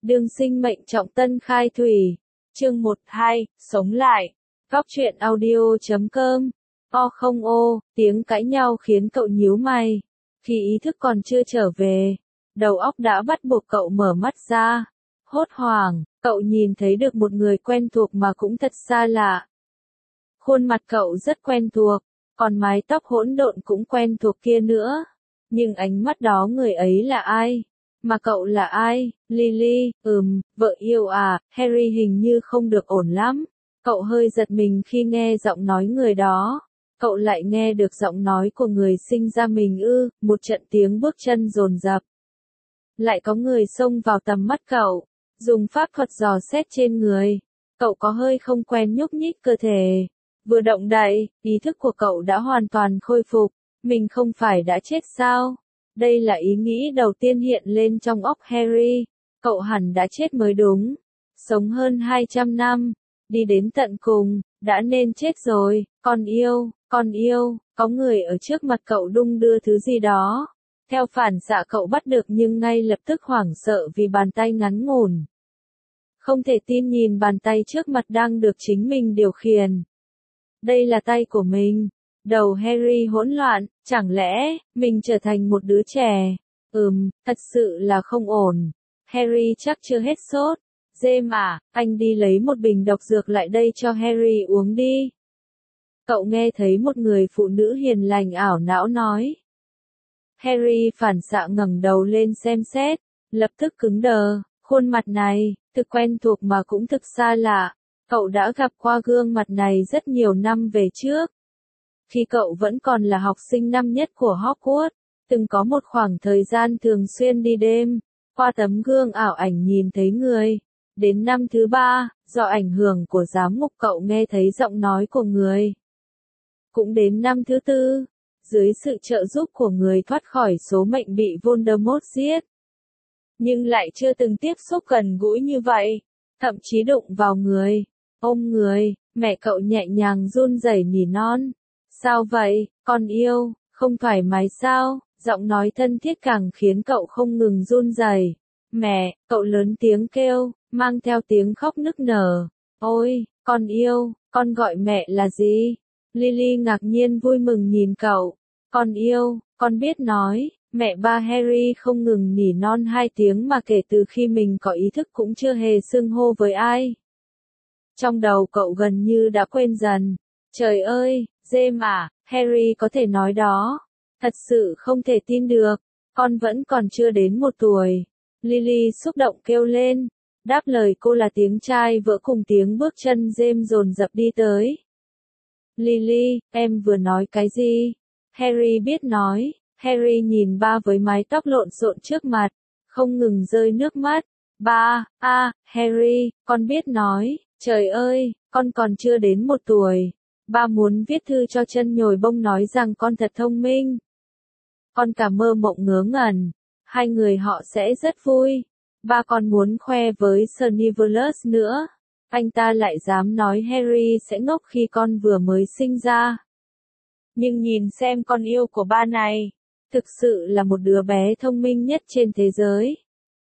đương sinh mệnh trọng tân khai thủy. Chương 1-2, sống lại. Góc truyện audio.com. Không tiếng cãi nhau khiến cậu nhíu mày. Khi ý thức còn chưa trở về, đầu óc đã bắt buộc cậu mở mắt ra. Hốt hoảng, cậu nhìn thấy được một người quen thuộc mà cũng thật xa lạ. Khuôn mặt cậu rất quen thuộc, còn mái tóc hỗn độn cũng quen thuộc kia nữa. Nhưng ánh mắt đó người ấy là ai? Mà cậu là ai? Lily, vợ yêu à? Harry hình như không được ổn lắm. Cậu hơi giật mình khi nghe giọng nói người đó. Cậu lại nghe được giọng nói của người sinh ra mình một trận tiếng bước chân dồn dập. Lại có người xông vào tầm mắt cậu, dùng pháp thuật dò xét trên người. Cậu có hơi không quen nhúc nhích cơ thể. Vừa động đậy, ý thức của cậu đã hoàn toàn khôi phục. Mình không phải đã chết sao? Đây là ý nghĩ đầu tiên hiện lên trong óc Harry. Cậu hẳn đã chết mới đúng. Sống hơn 200 năm, đi đến tận cùng, đã nên chết rồi. Con yêu, có người ở trước mặt cậu đung đưa thứ gì đó. Theo phản xạ cậu bắt được nhưng ngay lập tức hoảng sợ vì bàn tay ngắn ngủn. Không thể tin nhìn bàn tay trước mặt đang được chính mình điều khiển. Đây là tay của mình. Đầu Harry hỗn loạn, chẳng lẽ mình trở thành một đứa trẻ? Thật sự là không ổn. Harry chắc chưa hết sốt. James à, anh đi lấy một bình độc dược lại đây cho Harry uống đi. Cậu nghe thấy một người phụ nữ hiền lành ảo não nói. Harry phản xạ ngẩng đầu lên xem xét, lập tức cứng đờ, khuôn mặt này, thực quen thuộc mà cũng thực xa lạ. Cậu đã gặp qua gương mặt này rất nhiều năm về trước. Khi cậu vẫn còn là học sinh năm nhất của Hogwarts, từng có một khoảng thời gian thường xuyên đi đêm, qua tấm gương ảo ảnh nhìn thấy người. Đến năm thứ 3, do ảnh hưởng của giám mục cậu nghe thấy giọng nói của người. Cũng đến năm thứ 4, dưới sự trợ giúp của người thoát khỏi số mệnh bị Voldemort giết. Nhưng lại chưa từng tiếp xúc gần gũi như vậy, thậm chí đụng vào người, ôm người, mẹ cậu nhẹ nhàng run rẩy nỉ non. Sao vậy, con yêu, không thoải mái sao? Giọng nói thân thiết càng khiến cậu không ngừng run rẩy. Mẹ, cậu lớn tiếng kêu, mang theo tiếng khóc nức nở. Ôi, con yêu, con gọi mẹ là gì? Lily ngạc nhiên vui mừng nhìn cậu. Con yêu, con biết nói. Mẹ ba Harry không ngừng nỉ non 2 tiếng mà kể từ khi mình có ý thức cũng chưa hề xưng hô với ai. Trong đầu cậu gần như đã quên dần. Trời ơi, James à, Harry có thể nói đó. Thật sự không thể tin được. Con vẫn còn chưa đến 1 tuổi. Lily xúc động kêu lên. Đáp lời cô là tiếng trai vỡ cùng tiếng bước chân James dồn dập đi tới. Lily, em vừa nói cái gì? Harry biết nói. Harry nhìn ba với mái tóc lộn xộn trước mặt, không ngừng rơi nước mắt. Ba, Harry, con biết nói. Trời ơi, con còn chưa đến 1 tuổi. Ba muốn viết thư cho chân nhồi bông nói rằng con thật thông minh. Con cả mơ mộng ngớ ngẩn. 2 người họ sẽ rất vui. Ba còn muốn khoe với Snivellus nữa. Anh ta lại dám nói Harry sẽ ngốc khi con vừa mới sinh ra. Nhưng nhìn xem con yêu của ba này. Thực sự là một đứa bé thông minh nhất trên thế giới.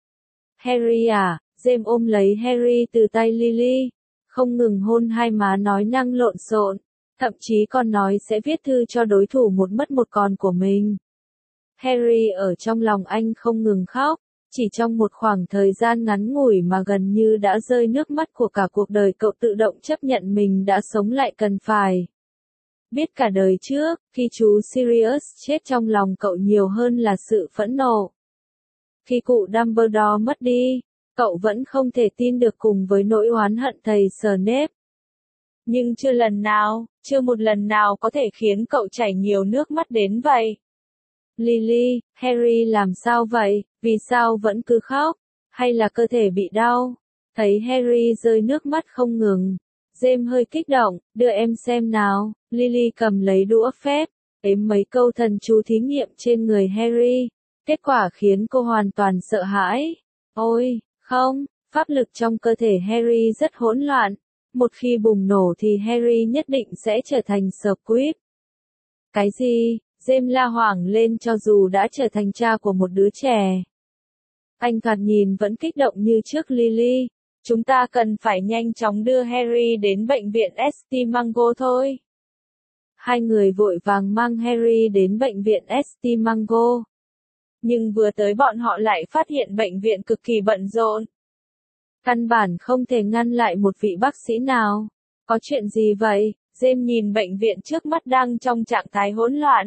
Harry à, James ôm lấy Harry từ tay Lily. Không ngừng hôn 2 má nói năng lộn xộn. Thậm chí còn nói sẽ viết thư cho đối thủ một mất một còn của mình. Harry ở trong lòng anh không ngừng khóc. Chỉ trong một khoảng thời gian ngắn ngủi mà gần như đã rơi nước mắt của cả cuộc đời cậu tự động chấp nhận mình đã sống lại cần phải. Biết cả đời trước, khi chú Sirius chết trong lòng cậu nhiều hơn là sự phẫn nộ. Khi cụ Dumbledore mất đi, cậu vẫn không thể tin được cùng với nỗi oán hận thầy Snape. Nhưng chưa một lần nào có thể khiến cậu chảy nhiều nước mắt đến vậy. Lily, Harry làm sao vậy? Vì sao vẫn cứ khóc? Hay là cơ thể bị đau? Thấy Harry rơi nước mắt không ngừng. James hơi kích động, đưa em xem nào. Lily cầm lấy đũa phép, ếm mấy câu thần chú thí nghiệm trên người Harry. Kết quả khiến cô hoàn toàn sợ hãi. Ôi, không, pháp lực trong cơ thể Harry rất hỗn loạn. Một khi bùng nổ thì Harry nhất định sẽ trở thành Squib. Cái gì? James la hoảng lên cho dù đã trở thành cha của một đứa trẻ. Anh thoạt nhìn vẫn kích động như trước Lily. Chúng ta cần phải nhanh chóng đưa Harry đến bệnh viện St. Mungo thôi. Hai người vội vàng mang Harry đến bệnh viện St. Mungo. Nhưng vừa tới bọn họ lại phát hiện bệnh viện cực kỳ bận rộn. Căn bản không thể ngăn lại một vị bác sĩ nào. Có chuyện gì vậy? James nhìn bệnh viện trước mắt đang trong trạng thái hỗn loạn.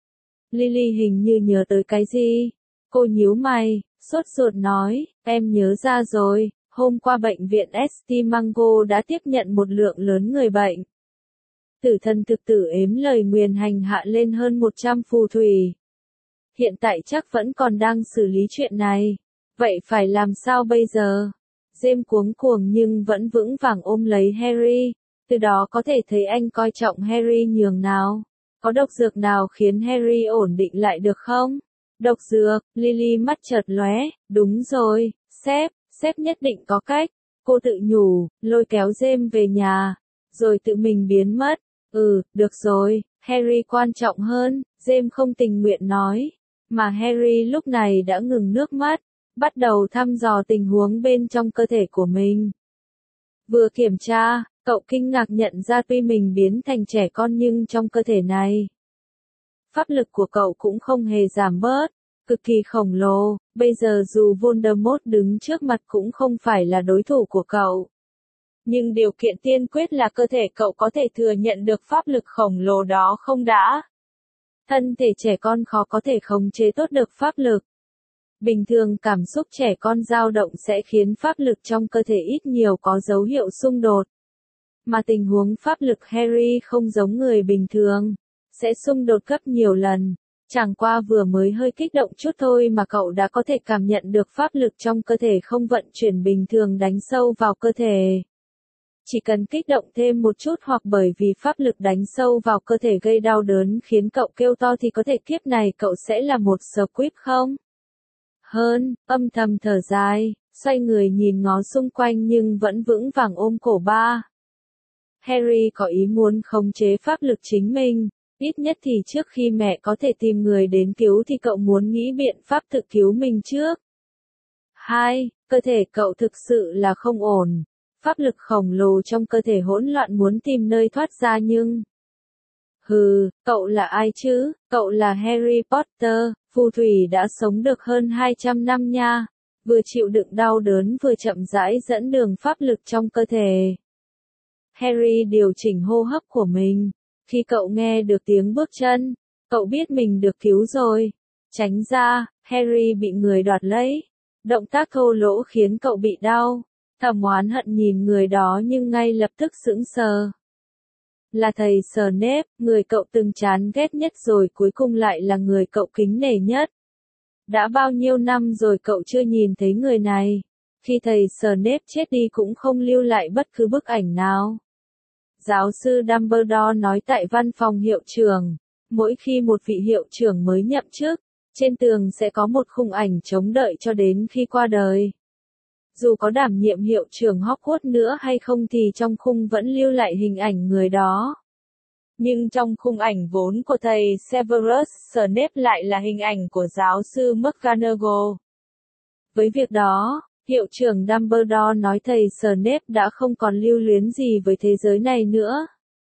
Lily hình như nhớ tới cái gì. Cô nhíu mày, sốt ruột nói, em nhớ ra rồi, hôm qua bệnh viện St. Mungo đã tiếp nhận một lượng lớn người bệnh. Tử thần thực tử ếm lời nguyền hành hạ lên hơn 100 phù thủy. Hiện tại chắc vẫn còn đang xử lý chuyện này. Vậy phải làm sao bây giờ? James cuống cuồng nhưng vẫn vững vàng ôm lấy Harry. Từ đó có thể thấy anh coi trọng Harry nhường nào. Có độc dược nào khiến Harry ổn định lại được không? Độc dược, Lily mắt chợt lóe, đúng rồi, sếp nhất định có cách. Cô tự nhủ, lôi kéo James về nhà, rồi tự mình biến mất. Được rồi, Harry quan trọng hơn, James không tình nguyện nói. Mà Harry lúc này đã ngừng nước mắt, bắt đầu thăm dò tình huống bên trong cơ thể của mình. Vừa kiểm tra, cậu kinh ngạc nhận ra tuy mình biến thành trẻ con nhưng trong cơ thể này, pháp lực của cậu cũng không hề giảm bớt, cực kỳ khổng lồ, bây giờ dù Voldemort đứng trước mặt cũng không phải là đối thủ của cậu. Nhưng điều kiện tiên quyết là cơ thể cậu có thể thừa nhận được pháp lực khổng lồ đó không đã. Thân thể trẻ con khó có thể khống chế tốt được pháp lực. Bình thường cảm xúc trẻ con dao động sẽ khiến pháp lực trong cơ thể ít nhiều có dấu hiệu xung đột. Mà tình huống pháp lực Harry không giống người bình thường, sẽ xung đột gấp nhiều lần. Chẳng qua vừa mới hơi kích động chút thôi mà cậu đã có thể cảm nhận được pháp lực trong cơ thể không vận chuyển bình thường đánh sâu vào cơ thể. Chỉ cần kích động thêm một chút hoặc bởi vì pháp lực đánh sâu vào cơ thể gây đau đớn khiến cậu kêu to thì có thể kiếp này cậu sẽ là một Squib không? Âm thầm thở dài, xoay người nhìn ngó xung quanh nhưng vẫn vững vàng ôm cổ ba. Harry có ý muốn khống chế pháp lực chính mình, ít nhất thì trước khi mẹ có thể tìm người đến cứu thì cậu muốn nghĩ biện pháp tự cứu mình trước. 2. Cơ thể cậu thực sự là không ổn. Pháp lực khổng lồ trong cơ thể hỗn loạn muốn tìm nơi thoát ra nhưng... Cậu là ai chứ? Cậu là Harry Potter, phù thủy đã sống được hơn 200 năm nha. Vừa chịu đựng đau đớn vừa chậm rãi dẫn đường pháp lực trong cơ thể. Harry điều chỉnh hô hấp của mình. Khi cậu nghe được tiếng bước chân, cậu biết mình được cứu rồi. Tránh ra, Harry bị người đoạt lấy. Động tác thô lỗ khiến cậu bị đau. Thầm oán hận nhìn người đó nhưng ngay lập tức sững sờ. Là thầy Snape, người cậu từng chán ghét nhất rồi cuối cùng lại là người cậu kính nể nhất. Đã bao nhiêu năm rồi cậu chưa nhìn thấy người này. Khi thầy Snape chết đi cũng không lưu lại bất cứ bức ảnh nào. Giáo sư Dumbledore nói tại văn phòng hiệu trưởng, mỗi khi một vị hiệu trưởng mới nhậm chức, trên tường sẽ có một khung ảnh chống đợi cho đến khi qua đời. Dù có đảm nhiệm hiệu trưởng Hogwarts nữa hay không thì trong khung vẫn lưu lại hình ảnh người đó. Nhưng trong khung ảnh vốn của thầy Severus Snape lại là hình ảnh của giáo sư McGonagall. Với việc đó, hiệu trưởng Dumbledore nói thầy Snape đã không còn lưu luyến gì với thế giới này nữa.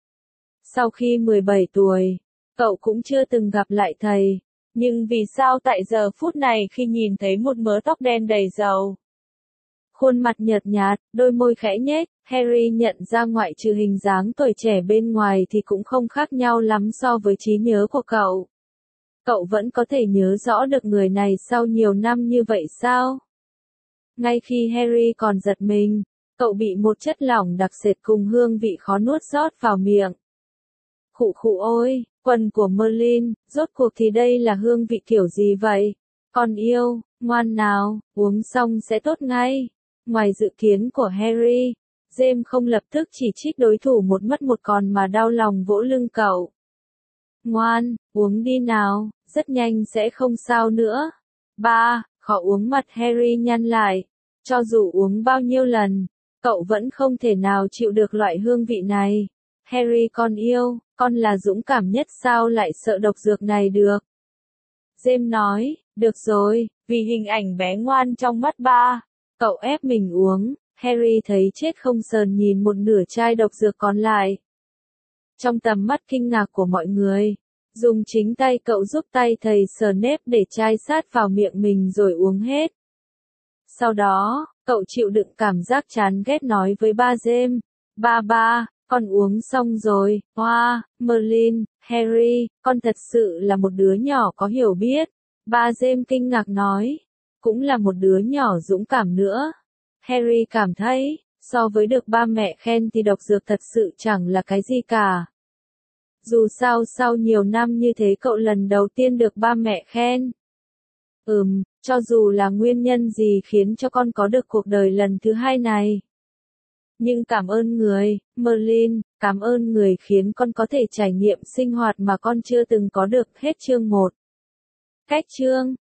Sau khi 17 tuổi, cậu cũng chưa từng gặp lại thầy. Nhưng vì sao tại giờ phút này khi nhìn thấy một mớ tóc đen đầy dầu? Khuôn mặt nhợt nhạt, đôi môi khẽ nhếch, Harry nhận ra ngoại trừ hình dáng tuổi trẻ bên ngoài thì cũng không khác nhau lắm so với trí nhớ của cậu. Cậu vẫn có thể nhớ rõ được người này sau nhiều năm như vậy sao? Ngay khi Harry còn giật mình, cậu bị một chất lỏng đặc sệt cùng hương vị khó nuốt rót vào miệng. Khụ khụ ôi, quần của Merlin, rốt cuộc thì đây là hương vị kiểu gì vậy? Con yêu, ngoan nào, uống xong sẽ tốt ngay. Ngoài dự kiến của Harry, James không lập tức chỉ trích đối thủ một mất một còn mà đau lòng vỗ lưng cậu. Ngoan, uống đi nào, rất nhanh sẽ không sao nữa. 3. Khó uống mặt Harry nhăn lại. Cho dù uống bao nhiêu lần, cậu vẫn không thể nào chịu được loại hương vị này. Harry con yêu, con là dũng cảm nhất sao lại sợ độc dược này được? James nói, được rồi, Vì hình ảnh bé ngoan trong mắt ba, cậu ép mình uống. Harry thấy chết không sờn nhìn một nửa chai độc dược còn lại. Trong tầm mắt kinh ngạc của mọi người, dùng chính tay cậu giúp tay thầy Snape để chai sát vào miệng mình rồi uống hết. Sau đó, cậu chịu đựng cảm giác chán ghét nói với ba James, ba, con uống xong rồi, hoa, Merlin, Harry, con thật sự là một đứa nhỏ có hiểu biết. Ba James kinh ngạc nói, cũng là một đứa nhỏ dũng cảm nữa. Harry cảm thấy, so với được ba mẹ khen thì độc dược thật sự chẳng là cái gì cả. Dù sao sau nhiều năm như thế cậu lần đầu tiên được ba mẹ khen. Cho dù là nguyên nhân gì khiến cho con có được cuộc đời lần thứ hai này. Nhưng cảm ơn người, Merlin, cảm ơn người khiến con có thể trải nghiệm sinh hoạt mà con chưa từng có được. Hết chương 1. Cách chương